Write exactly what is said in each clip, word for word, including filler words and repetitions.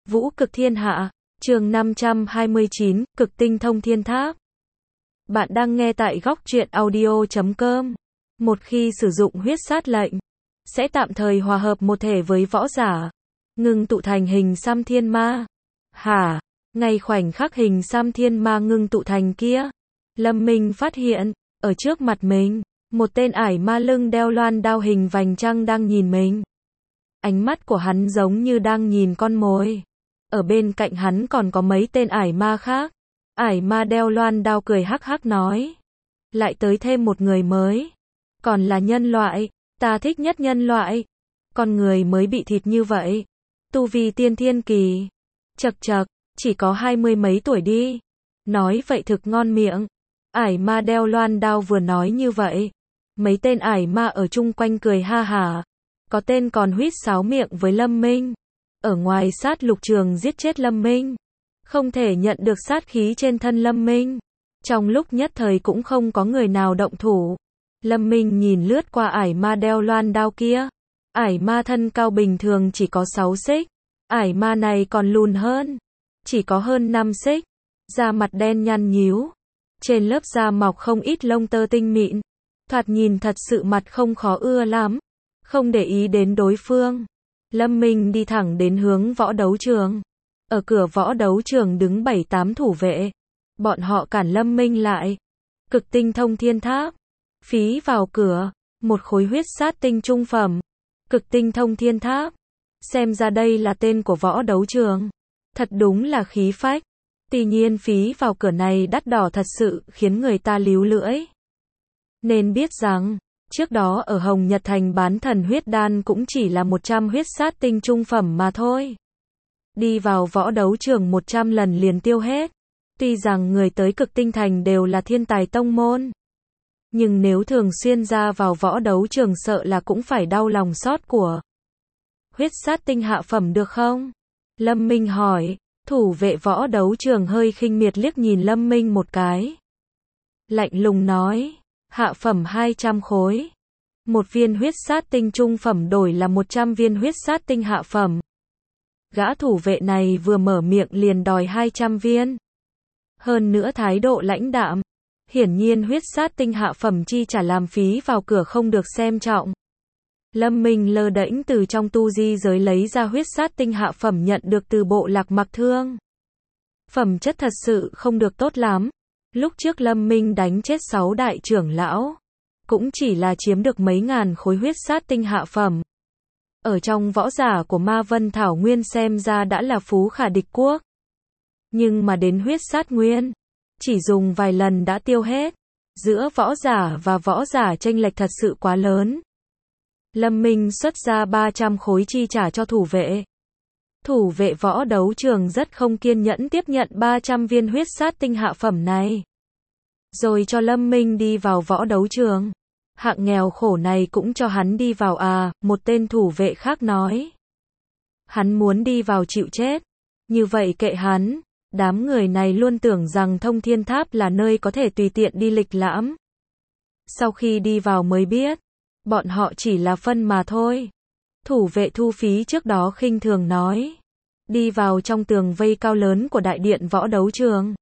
Vũ cực thiên hạ, chương năm trăm hai mươi chín, cực tinh thông thiên tháp. Bạn đang nghe tại góc truyện audio chấm com. Một khi sử dụng huyết sát lệnh, sẽ tạm thời hòa hợp một thể với võ giả, ngưng tụ thành hình Sam Thiên Ma. Hả? Ngay khoảnh khắc hình Sam Thiên Ma ngưng tụ thành kia, Lâm Minh phát hiện, ở trước mặt mình, một tên ải ma lưng đeo loan đao hình vành trăng đang nhìn mình. Ánh mắt của hắn giống như đang nhìn con mồi. Ở bên cạnh hắn còn có mấy tên ải ma khác. Ải ma đeo loan đao cười hắc hắc nói. Lại tới thêm một người mới. Còn là nhân loại, ta thích nhất nhân loại. Con người mới bị thịt như vậy. Tu vi tiên thiên kỳ. Chậc chậc, chỉ có hai mươi mấy tuổi đi. Nói vậy thực ngon miệng. Ải ma đeo loan đao vừa nói như vậy. Mấy tên ải ma ở chung quanh cười ha hả. Có tên còn huýt sáo miệng với Lâm Minh. Ở ngoài sát lục trường giết chết Lâm Minh. Không thể nhận được sát khí trên thân Lâm Minh. Trong lúc nhất thời cũng không có người nào động thủ. Lâm Minh nhìn lướt qua ải ma đeo loan đao kia. Ải ma thân cao bình thường chỉ có sáu xích. Ải ma này còn lùn hơn. Chỉ có hơn năm xích. Da mặt đen nhăn nhíu. Trên lớp da mọc không ít lông tơ tinh mịn. Thoạt nhìn thật sự mặt không khó ưa lắm. Không để ý đến đối phương. Lâm Minh đi thẳng đến hướng võ đấu trường. Ở cửa võ đấu trường đứng bảy tám thủ vệ. Bọn họ cản Lâm Minh lại. Cực tinh thông thiên tháp. Phí vào cửa. Một khối huyết sát tinh trung phẩm. Cực tinh thông thiên tháp. Xem ra đây là tên của võ đấu trường. Thật đúng là khí phách. Tuy nhiên phí vào cửa này đắt đỏ thật sự khiến người ta líu lưỡi. Nên biết rằng, trước đó ở Hồng Nhật Thành bán thần huyết đan cũng chỉ là một trăm huyết sát tinh trung phẩm mà thôi. Đi vào võ đấu trường một trăm lần liền tiêu hết. Tuy rằng người tới cực tinh thành đều là thiên tài tông môn. Nhưng nếu thường xuyên ra vào võ đấu trường sợ là cũng phải đau lòng xót của. Huyết sát tinh hạ phẩm được không? Lâm Minh hỏi. Thủ vệ võ đấu trường hơi khinh miệt liếc nhìn Lâm Minh một cái. Lạnh lùng nói. Hạ phẩm hai trăm khối. Một viên huyết sát tinh trung phẩm đổi là một trăm viên huyết sát tinh hạ phẩm. Gã thủ vệ này vừa mở miệng liền đòi hai trăm viên. Hơn nữa thái độ lãnh đạm. Hiển nhiên huyết sát tinh hạ phẩm chi trả làm phí vào cửa không được xem trọng. Lâm Minh lơ đễnh từ trong tu di giới lấy ra huyết sát tinh hạ phẩm nhận được từ bộ lạc Mặc Thương. Phẩm chất thật sự không được tốt lắm. Lúc trước Lâm Minh đánh chết sáu đại trưởng lão, cũng chỉ là chiếm được mấy ngàn khối huyết sát tinh hạ phẩm. Ở trong võ giả của Ma Vân Thảo Nguyên xem ra đã là phú khả địch quốc. Nhưng mà đến huyết sát nguyên, chỉ dùng vài lần đã tiêu hết. Giữa võ giả và võ giả chênh lệch thật sự quá lớn. Lâm Minh xuất ra ba trăm khối chi trả cho thủ vệ. Thủ vệ võ đấu trường rất không kiên nhẫn tiếp nhận ba trăm viên huyết sát tinh hạ phẩm này. Rồi cho Lâm Minh đi vào võ đấu trường. Hạng nghèo khổ này cũng cho hắn đi vào à, một tên thủ vệ khác nói. Hắn muốn đi vào chịu chết. Như vậy kệ hắn, đám người này luôn tưởng rằng thông thiên tháp là nơi có thể tùy tiện đi lịch lãm. Sau khi đi vào mới biết, bọn họ chỉ là phân mà thôi. Thủ vệ thu phí trước đó khinh thường nói. Đi vào trong tường vây cao lớn của đại điện võ đấu trường.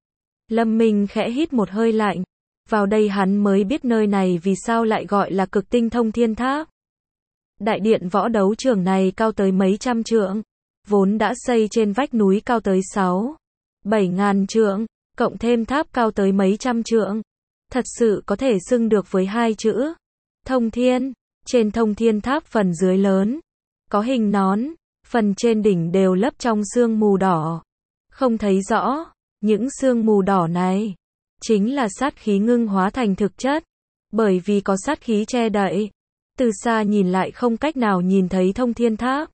Lâm Minh khẽ hít một hơi lạnh. Vào đây hắn mới biết nơi này vì sao lại gọi là cực tinh thông thiên tháp. Đại điện võ đấu trường này cao tới mấy trăm trượng. Vốn đã xây trên vách núi cao tới sáu, bảy ngàn trượng. Cộng thêm tháp cao tới mấy trăm trượng. Thật sự có thể xưng được với hai chữ. Thông thiên. Trên thông thiên tháp phần dưới lớn. Có hình nón. Phần trên đỉnh đều lấp trong sương mù đỏ. Không thấy rõ. Những sương mù đỏ này. Chính là sát khí ngưng hóa thành thực chất. Bởi vì có sát khí che đậy. Từ xa nhìn lại không cách nào nhìn thấy thông thiên tháp.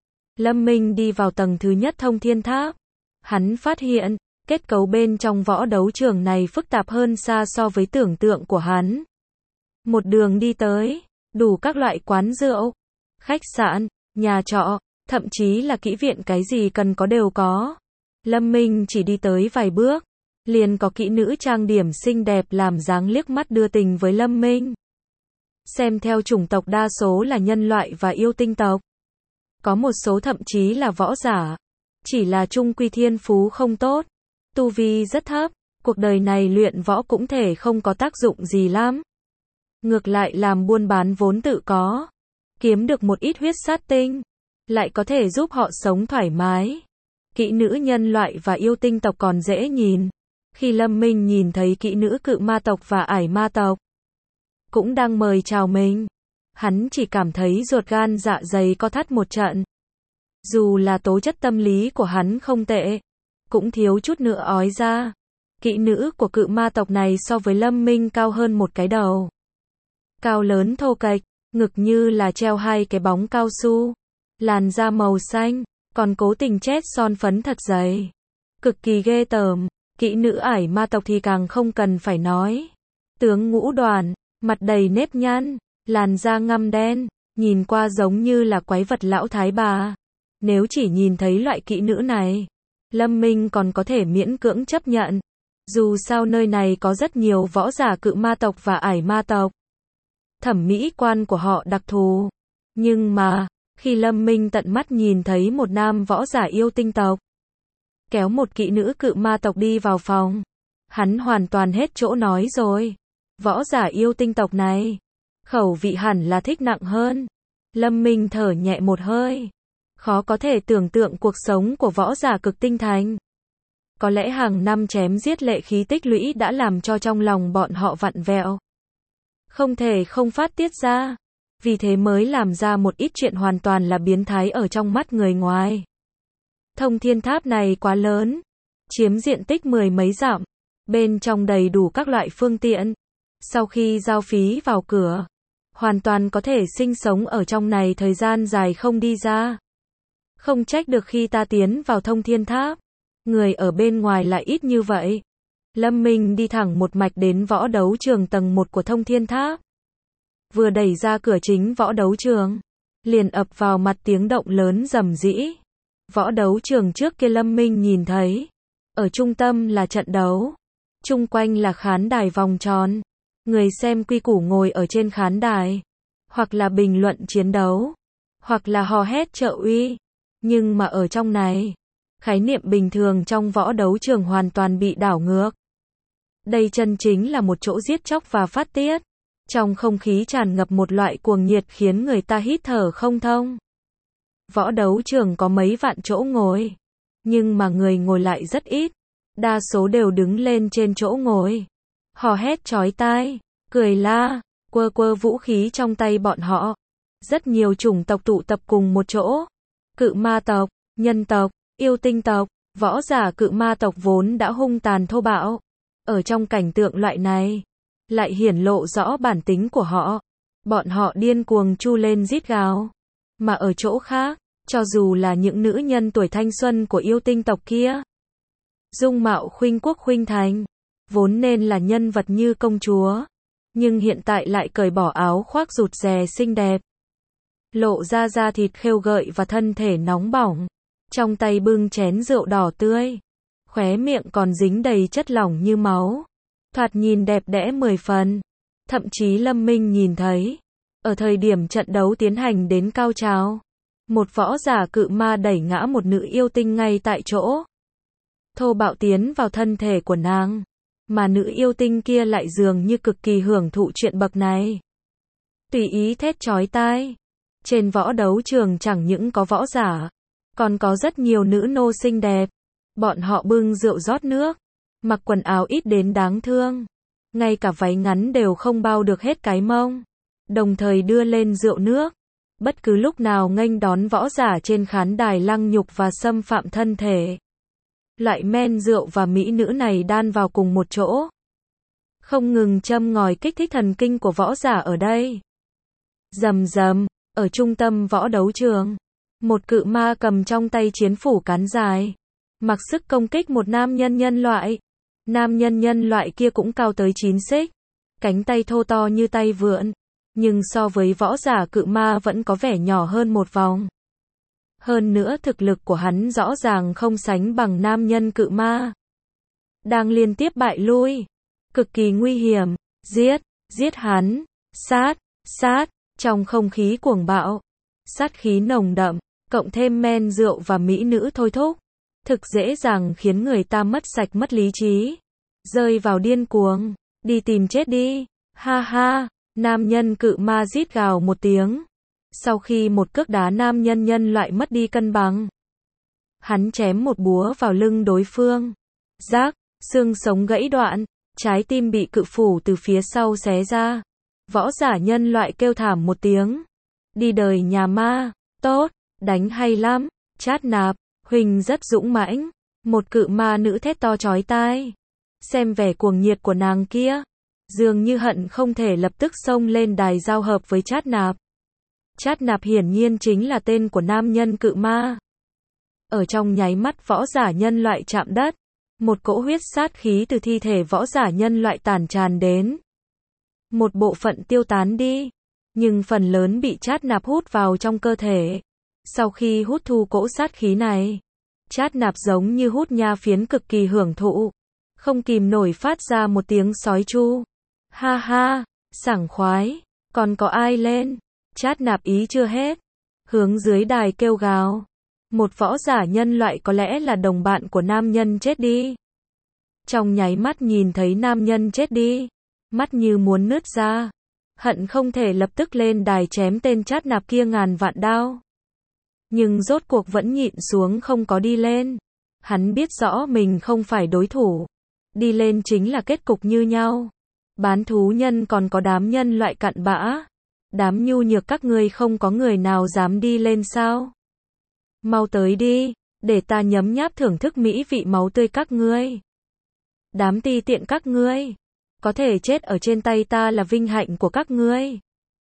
Lâm Minh đi vào tầng thứ nhất thông thiên tháp. Hắn phát hiện. Kết cấu bên trong võ đấu trường này phức tạp hơn xa so với tưởng tượng của hắn. Một đường đi tới. Đủ các loại quán rượu. Khách sạn. Nhà trọ. Thậm chí là kỹ viện cái gì cần có đều có. Lâm Minh chỉ đi tới vài bước. Liền có kỹ nữ trang điểm xinh đẹp làm dáng liếc mắt đưa tình với Lâm Minh. Xem theo chủng tộc đa số là nhân loại và yêu tinh tộc. Có một số thậm chí là võ giả. Chỉ là chung quy thiên phú không tốt, tu vi rất thấp, cuộc đời này luyện võ cũng thể không có tác dụng gì lắm. Ngược lại làm buôn bán vốn tự có, kiếm được một ít huyết sát tinh, lại có thể giúp họ sống thoải mái. Kỹ nữ nhân loại và yêu tinh tộc còn dễ nhìn. Khi Lâm Minh nhìn thấy kỹ nữ cự ma tộc và ải ma tộc cũng đang mời chào mình, hắn chỉ cảm thấy ruột gan dạ dày co thắt một trận. Dù là tố chất tâm lý của hắn không tệ, cũng thiếu chút nữa ói ra. Kỹ nữ của cự ma tộc này so với Lâm Minh cao hơn một cái đầu. Cao lớn thô kệch, ngực như là treo hai cái bóng cao su, làn da màu xanh, còn cố tình chét son phấn thật dày. Cực kỳ ghê tởm. Kỹ nữ ải ma tộc thì càng không cần phải nói. Tướng ngũ đoàn, mặt đầy nếp nhăn, làn da ngăm đen, nhìn qua giống như là quái vật lão thái bà. Nếu chỉ nhìn thấy loại kỹ nữ này, Lâm Minh còn có thể miễn cưỡng chấp nhận. Dù sao nơi này có rất nhiều võ giả cự ma tộc và ải ma tộc. Thẩm mỹ quan của họ đặc thù. Nhưng mà, khi Lâm Minh tận mắt nhìn thấy một nam võ giả yêu tinh tộc kéo một kỹ nữ cự ma tộc đi vào phòng, hắn hoàn toàn hết chỗ nói rồi. Võ giả yêu tinh tộc này, khẩu vị hẳn là thích nặng hơn. Lâm Minh thở nhẹ một hơi. Khó có thể tưởng tượng cuộc sống của võ giả cực tinh thành. Có lẽ hàng năm chém giết lệ khí tích lũy đã làm cho trong lòng bọn họ vặn vẹo. Không thể không phát tiết ra. Vì thế mới làm ra một ít chuyện hoàn toàn là biến thái ở trong mắt người ngoài. Thông thiên tháp này quá lớn, chiếm diện tích mười mấy dặm, bên trong đầy đủ các loại phương tiện. Sau khi giao phí vào cửa, hoàn toàn có thể sinh sống ở trong này thời gian dài không đi ra. Không trách được khi ta tiến vào thông thiên tháp, người ở bên ngoài lại ít như vậy. Lâm Minh đi thẳng một mạch đến võ đấu trường tầng một của thông thiên tháp. Vừa đẩy ra cửa chính võ đấu trường, liền ập vào mặt tiếng động lớn rầm rĩ. Võ đấu trường trước kia Lâm Minh nhìn thấy, ở trung tâm là trận đấu, chung quanh là khán đài vòng tròn, người xem quy củ ngồi ở trên khán đài, hoặc là bình luận chiến đấu, hoặc là hò hét trợ uy. Nhưng mà ở trong này, khái niệm bình thường trong võ đấu trường hoàn toàn bị đảo ngược. Đây chân chính là một chỗ giết chóc và phát tiết. Trong không khí tràn ngập một loại cuồng nhiệt khiến người ta hít thở không thông. Võ đấu trường có mấy vạn chỗ ngồi, nhưng mà người ngồi lại rất ít. Đa số đều đứng lên trên chỗ ngồi, hò hét chói tai, cười la, quơ quơ vũ khí trong tay bọn họ. Rất nhiều chủng tộc tụ tập cùng một chỗ. Cự ma tộc, nhân tộc, yêu tinh tộc, võ giả cự ma tộc vốn đã hung tàn thô bạo. Ở trong cảnh tượng loại này, lại hiển lộ rõ bản tính của họ. Bọn họ điên cuồng chu lên rít gào. Mà ở chỗ khác, cho dù là những nữ nhân tuổi thanh xuân của yêu tinh tộc kia, dung mạo khuynh quốc khuynh thành, vốn nên là nhân vật như công chúa, nhưng hiện tại lại cởi bỏ áo khoác rụt rè xinh đẹp, lộ ra da thịt khêu gợi và thân thể nóng bỏng, trong tay bưng chén rượu đỏ tươi, khóe miệng còn dính đầy chất lỏng như máu, thoạt nhìn đẹp đẽ mười phần. Thậm chí Lâm Minh nhìn thấy, ở thời điểm trận đấu tiến hành đến cao trào, một võ giả cự ma đẩy ngã một nữ yêu tinh ngay tại chỗ, thô bạo tiến vào thân thể của nàng, mà nữ yêu tinh kia lại dường như cực kỳ hưởng thụ chuyện bậc này. Tùy ý thét chói tai. Trên võ đấu trường chẳng những có võ giả, còn có rất nhiều nữ nô xinh đẹp. Bọn họ bưng rượu rót nước, mặc quần áo ít đến đáng thương, ngay cả váy ngắn đều không bao được hết cái mông, đồng thời đưa lên rượu nước, bất cứ lúc nào nghênh đón võ giả trên khán đài lăng nhục và xâm phạm thân thể. Loại men rượu và mỹ nữ này đan vào cùng một chỗ, không ngừng châm ngòi kích thích thần kinh của võ giả ở đây. Rầm rầm, ở trung tâm võ đấu trường, một cự ma cầm trong tay chiến phủ cán dài, mặc sức công kích một nam nhân nhân loại. Nam nhân nhân loại kia cũng cao tới chín xích, cánh tay thô to như tay vượn, nhưng so với võ giả cự ma vẫn có vẻ nhỏ hơn một vòng. Hơn nữa thực lực của hắn rõ ràng không sánh bằng nam nhân cự ma. Đang liên tiếp bại lui, cực kỳ nguy hiểm, giết, giết hắn, sát, sát, trong không khí cuồng bạo, sát khí nồng đậm, cộng thêm men rượu và mỹ nữ thôi thúc, thực dễ dàng khiến người ta mất sạch mất lý trí, rơi vào điên cuồng, đi tìm chết đi, ha ha, nam nhân cự ma rít gào một tiếng, sau khi một cước đá nam nhân nhân loại mất đi cân bằng. Hắn chém một búa vào lưng đối phương, rác, xương sống gãy đoạn, trái tim bị cự phủ từ phía sau xé ra, võ giả nhân loại kêu thảm một tiếng, đi đời nhà ma, tốt, đánh hay lắm, Chát Nạp, Huỳnh rất dũng mãnh, một cự ma nữ thét to chói tai, xem vẻ cuồng nhiệt của nàng kia, dường như hận không thể lập tức xông lên đài giao hợp với Chát Nạp. Chát Nạp hiển nhiên chính là tên của nam nhân cự ma. Ở trong nháy mắt võ giả nhân loại chạm đất, một cỗ huyết sát khí từ thi thể võ giả nhân loại tản tràn đến. Một bộ phận tiêu tán đi, nhưng phần lớn bị Chát Nạp hút vào trong cơ thể. Sau khi hút thu cỗ sát khí này, Chát Nạp giống như hút nha phiến cực kỳ hưởng thụ, không kìm nổi phát ra một tiếng sói chu. Ha ha, sảng khoái, còn có ai lên? Chát Nạp ý chưa hết, hướng dưới đài kêu gào. Một võ giả nhân loại có lẽ là đồng bạn của nam nhân chết đi. Trong nháy mắt nhìn thấy nam nhân chết đi, mắt như muốn nứt ra, hận không thể lập tức lên đài chém tên Chát Nạp kia ngàn vạn đao. Nhưng rốt cuộc vẫn nhịn xuống không có đi lên. Hắn biết rõ mình không phải đối thủ. Đi lên chính là kết cục như nhau. Bán thú nhân còn có đám nhân loại cặn bã. Đám nhu nhược các ngươi không có người nào dám đi lên sao? Mau tới đi, để ta nhấm nháp thưởng thức mỹ vị máu tươi các ngươi. Đám ti tiện các ngươi, có thể chết ở trên tay ta là vinh hạnh của các ngươi.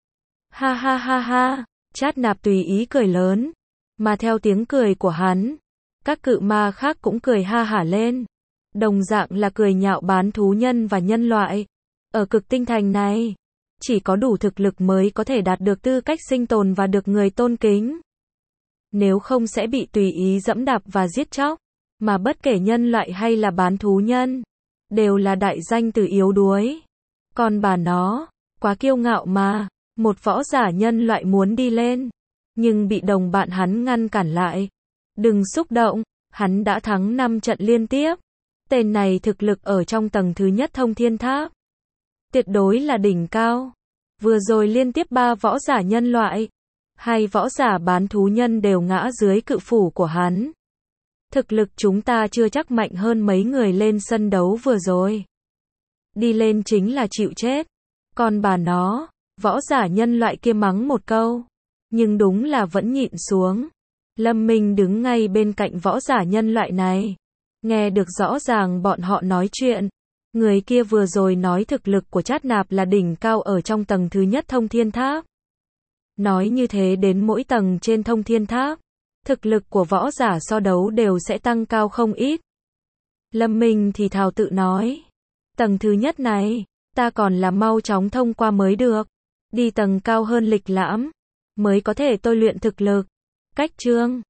Ha ha ha ha, Chát Nạp tùy ý cười lớn, mà theo tiếng cười của hắn, các cự ma khác cũng cười ha hả lên. Đồng dạng là cười nhạo bán thú nhân và nhân loại. Ở cực tinh thành này, chỉ có đủ thực lực mới có thể đạt được tư cách sinh tồn và được người tôn kính. Nếu không sẽ bị tùy ý dẫm đạp và giết chóc. Mà bất kể nhân loại hay là bán thú nhân, đều là đại danh từ yếu đuối. Còn bà nó, quá kiêu ngạo mà, một võ giả nhân loại muốn đi lên, nhưng bị đồng bạn hắn ngăn cản lại. Đừng xúc động, hắn đã thắng năm trận liên tiếp. Tên này thực lực ở trong tầng thứ nhất thông thiên tháp, tuyệt đối là đỉnh cao. Vừa rồi liên tiếp ba võ giả nhân loại, hai võ giả bán thú nhân đều ngã dưới cự phủ của hắn. Thực lực chúng ta chưa chắc mạnh hơn mấy người lên sân đấu vừa rồi. Đi lên chính là chịu chết. Còn bà nó, võ giả nhân loại kia mắng một câu, nhưng đúng là vẫn nhịn xuống. Lâm Minh đứng ngay bên cạnh võ giả nhân loại này, nghe được rõ ràng bọn họ nói chuyện. Người kia vừa rồi nói thực lực của Chát Nạp là đỉnh cao ở trong tầng thứ nhất thông thiên tháp. Nói như thế đến mỗi tầng trên thông thiên tháp, thực lực của võ giả so đấu đều sẽ tăng cao không ít. Lâm Minh thì thào tự nói, tầng thứ nhất này, ta còn là mau chóng thông qua mới được. Đi tầng cao hơn lịch lãm, mới có thể tôi luyện thực lực. Cách chương